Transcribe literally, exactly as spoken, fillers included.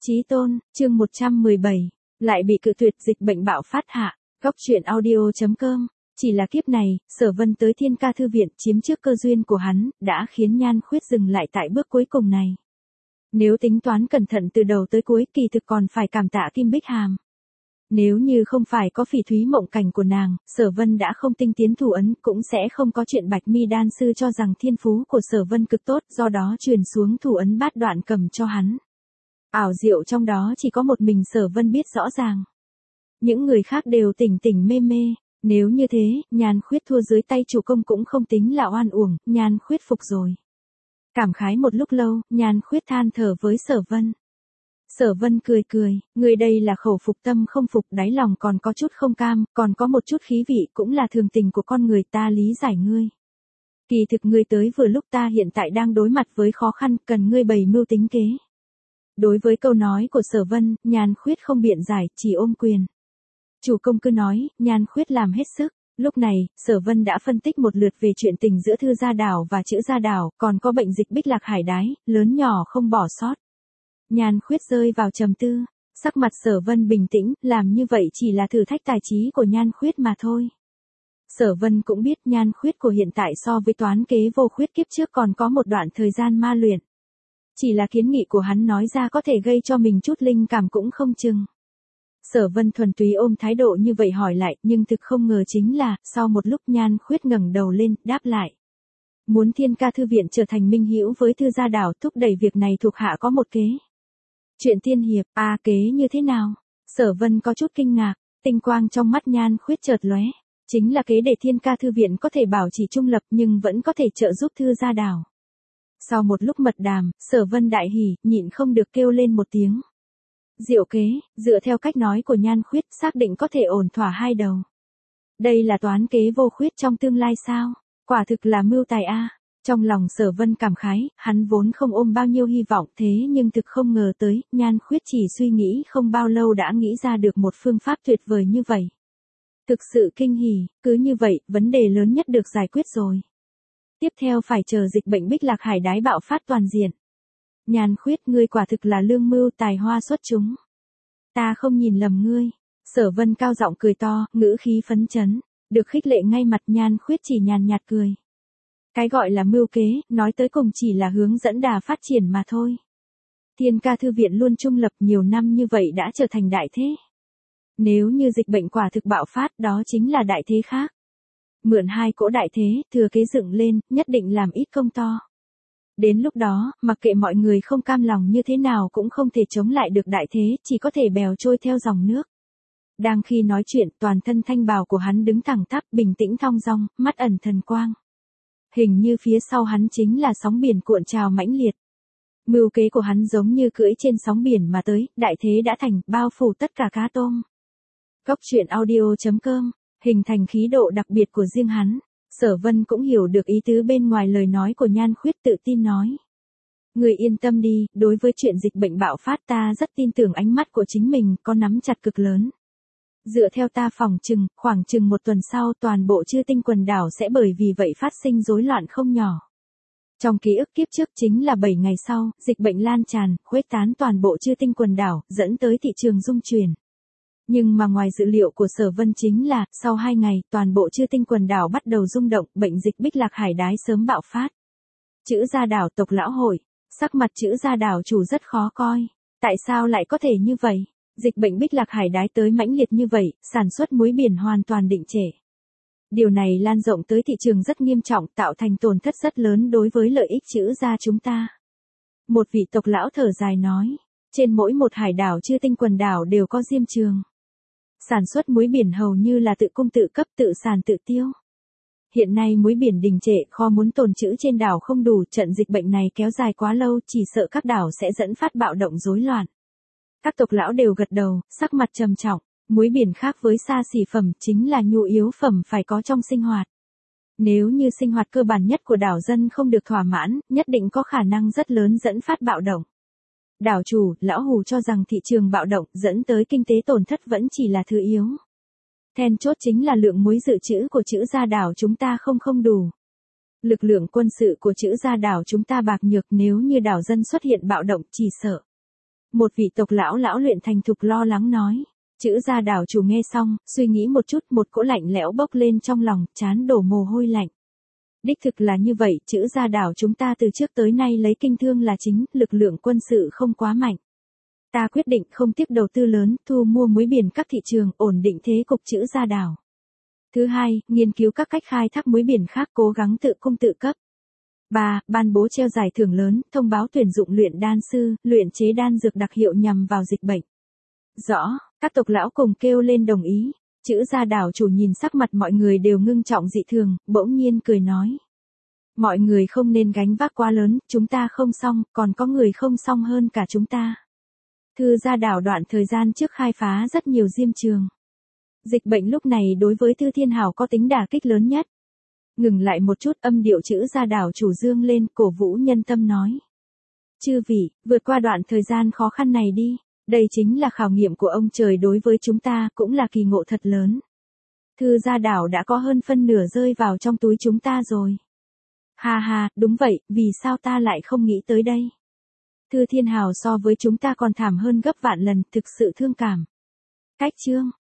Chí tôn, chương một trăm mười bảy, lại bị cự tuyệt dịch bệnh bạo phát hạ, góc truyện audio chấm com. Chỉ là kiếp này, Sở Vân tới Thiên Ca Thư Viện chiếm trước cơ duyên của hắn, đã khiến Nhan Khuyết dừng lại tại bước cuối cùng này. Nếu tính toán cẩn thận từ đầu tới cuối kỳ thực còn phải cảm tạ Kim Bích Hàm. Nếu như không phải có phỉ thúy mộng cảnh của nàng, Sở Vân đã không tinh tiến thủ ấn, cũng sẽ không có chuyện Bạch Mi đan sư cho rằng thiên phú của Sở Vân cực tốt, do đó truyền xuống thủ ấn bát đoạn cầm cho hắn. Ảo diệu trong đó chỉ có một mình Sở Vân biết rõ ràng. Những người khác đều tỉnh tỉnh mê mê, nếu như thế, Nhan Khuyết thua dưới tay chủ công cũng không tính là oan uổng, Nhan Khuyết phục rồi. Cảm khái một lúc lâu, Nhan Khuyết than thở với Sở Vân. Sở Vân cười cười, người đây là khẩu phục tâm không phục, đáy lòng còn có chút không cam, còn có một chút khí vị, cũng là thường tình của con người, ta lý giải ngươi. Kỳ thực ngươi tới vừa lúc ta hiện tại đang đối mặt với khó khăn, cần ngươi bày mưu tính kế. Đối với câu nói của Sở Vân, Nhan Khuyết không biện giải, chỉ ôm quyền. Chủ công cứ nói, Nhan Khuyết làm hết sức. Lúc này, Sở Vân đã phân tích một lượt về chuyện tình giữa Thư Gia Đảo và Chữ Gia Đảo, còn có bệnh dịch Bích Lạc Hải Đái, lớn nhỏ không bỏ sót. Nhan Khuyết rơi vào trầm tư, sắc mặt Sở Vân bình tĩnh, làm như vậy chỉ là thử thách tài trí của Nhan Khuyết mà thôi. Sở Vân cũng biết Nhan Khuyết của hiện tại so với toán kế vô khuyết kiếp trước còn có một đoạn thời gian ma luyện. Chỉ là kiến nghị của hắn nói ra có thể gây cho mình chút linh cảm cũng không chừng. Sở Vân thuần túy ôm thái độ như vậy hỏi lại, nhưng thực không ngờ chính là, sau một lúc Nhan Khuyết ngẩng đầu lên, đáp lại. Muốn Thiên Ca Thư Viện trở thành minh hữu với Thư Gia Đảo, thúc đẩy việc này thuộc hạ có một kế. Chuyện tiên hiệp, a à, kế như thế nào? Sở Vân có chút kinh ngạc, tinh quang trong mắt Nhan Khuyết chợt lóe, chính là kế để Thiên Ca Thư Viện có thể bảo trì trung lập nhưng vẫn có thể trợ giúp Thư Gia Đảo. Sau một lúc mật đàm, Sở Vân đại hỉ, nhịn không được kêu lên một tiếng. Diệu kế, dựa theo cách nói của Nhan Khuyết, xác định có thể ổn thỏa hai đầu. Đây là toán kế vô khuyết trong tương lai sao? Quả thực là mưu tài a. Trong lòng Sở Vân cảm khái, hắn vốn không ôm bao nhiêu hy vọng, thế nhưng thực không ngờ tới, Nhan Khuyết chỉ suy nghĩ không bao lâu đã nghĩ ra được một phương pháp tuyệt vời như vậy. Thực sự kinh hỉ, cứ như vậy, vấn đề lớn nhất được giải quyết rồi. Tiếp theo phải chờ dịch bệnh Bích Lạc Hải Đái bạo phát toàn diện. Nhan Khuyết, ngươi quả thực là lương mưu tài hoa xuất chúng. Ta không nhìn lầm ngươi. Sở Vân cao giọng cười to, ngữ khí phấn chấn, được khích lệ ngay mặt. Nhan Khuyết chỉ nhàn nhạt cười. Cái gọi là mưu kế, nói tới cùng chỉ là hướng dẫn đà phát triển mà thôi. Thiên Ca Thư Viện luôn trung lập nhiều năm như vậy đã trở thành đại thế. Nếu như dịch bệnh quả thực bạo phát, đó chính là đại thế khác. Mượn hai cỗ đại thế, thừa kế dựng lên, nhất định làm ít công to. Đến lúc đó, mặc kệ mọi người không cam lòng như thế nào cũng không thể chống lại được đại thế, chỉ có thể bèo trôi theo dòng nước. Đang khi nói chuyện, toàn thân thanh bào của hắn đứng thẳng tắp, bình tĩnh thong dong, mắt ẩn thần quang. Hình như phía sau hắn chính là sóng biển cuộn trào mãnh liệt. Mưu kế của hắn giống như cưỡi trên sóng biển mà tới, đại thế đã thành, bao phủ tất cả cá tôm. Góc truyện audio chấm com, hình thành khí độ đặc biệt của riêng hắn. Sở Vân cũng hiểu được ý tứ bên ngoài lời nói của Nhan Khuyết, tự tin nói. Người yên tâm đi, đối với chuyện dịch bệnh bạo phát ta rất tin tưởng ánh mắt của chính mình, có nắm chặt cực lớn. Dựa theo ta phỏng chừng, khoảng chừng một tuần sau toàn bộ Chư Tinh quần đảo sẽ bởi vì vậy phát sinh rối loạn không nhỏ. Trong ký ức kiếp trước chính là bảy ngày sau, dịch bệnh lan tràn, khuếch tán toàn bộ Chư Tinh quần đảo, dẫn tới thị trường rung chuyển. Nhưng mà ngoài dự liệu của Sở Vân chính là, sau hai ngày, toàn bộ Chư Tinh quần đảo bắt đầu rung động, bệnh dịch Bích Lạc Hải Đái sớm bạo phát. Chữ Gia Đảo tộc lão hội, sắc mặt Chữ Gia Đảo chủ rất khó coi. Tại sao lại có thể như vậy? Dịch bệnh Bích Lạc Hải Đái tới mãnh liệt như vậy, sản xuất muối biển hoàn toàn định trệ. Điều này lan rộng tới thị trường rất nghiêm trọng, tạo thành tổn thất rất lớn đối với lợi ích Chữ gia chúng ta. Một vị tộc lão thở dài nói, trên mỗi một hải đảo Chư Tinh quần đảo đều có diêm trường. Sản xuất muối biển hầu như là tự cung tự cấp, tự sản tự tiêu. Hiện nay muối biển đình trệ, kho muốn tồn trữ trên đảo không đủ, trận dịch bệnh này kéo dài quá lâu, chỉ sợ các đảo sẽ dẫn phát bạo động rối loạn. Các tộc lão đều gật đầu, sắc mặt trầm trọng, muối biển khác với xa xỉ phẩm, chính là nhu yếu phẩm phải có trong sinh hoạt. Nếu như sinh hoạt cơ bản nhất của đảo dân không được thỏa mãn, nhất định có khả năng rất lớn dẫn phát bạo động. Đảo chủ, lão Hù cho rằng thị trường bạo động dẫn tới kinh tế tổn thất vẫn chỉ là thứ yếu. Then chốt chính là lượng muối dự trữ của Chữ Gia Đảo chúng ta không không đủ. Lực lượng quân sự của Chữ Gia Đảo chúng ta bạc nhược, nếu như đảo dân xuất hiện bạo động chỉ sợ. Một vị tộc lão lão luyện thành thục lo lắng nói. Chữ gia đảo chủ nghe xong, suy nghĩ một chút, một cỗ lạnh lẽo bốc lên trong lòng, trán đổ mồ hôi lạnh. Đích thực là như vậy, chữ gia đảo chúng ta từ trước tới nay lấy kinh thương là chính, lực lượng quân sự không quá mạnh. Ta quyết định không tiếc đầu tư lớn, thu mua muối biển các thị trường, ổn định thế cục chữ gia đảo. Thứ hai, nghiên cứu các cách khai thác muối biển khác, cố gắng tự cung tự cấp. ba. Ban bố treo giải thưởng lớn, thông báo tuyển dụng luyện đan sư, luyện chế đan dược đặc hiệu nhằm vào dịch bệnh. Rõ, các tộc lão cùng kêu lên đồng ý. Chữ gia đảo chủ nhìn sắc mặt mọi người đều ngưng trọng dị thường, bỗng nhiên cười nói. Mọi người không nên gánh vác quá lớn, chúng ta không xong, còn có người không xong hơn cả chúng ta. Thư gia đảo đoạn thời gian trước khai phá rất nhiều diêm trường. Dịch bệnh lúc này đối với Thư Thiên Hào có tính đả kích lớn nhất. Ngừng lại một chút, âm điệu chữ gia đảo chủ dương lên, cổ vũ nhân tâm nói. Chư vị, vượt qua đoạn thời gian khó khăn này đi. Đây chính là khảo nghiệm của ông trời đối với chúng ta, cũng là kỳ ngộ thật lớn. Thư gia đảo đã có hơn phân nửa rơi vào trong túi chúng ta rồi. Ha ha, đúng vậy, vì sao ta lại không nghĩ tới đây? Thư Thiên Hào so với chúng ta còn thảm hơn gấp vạn lần, thực sự thương cảm. Cách chương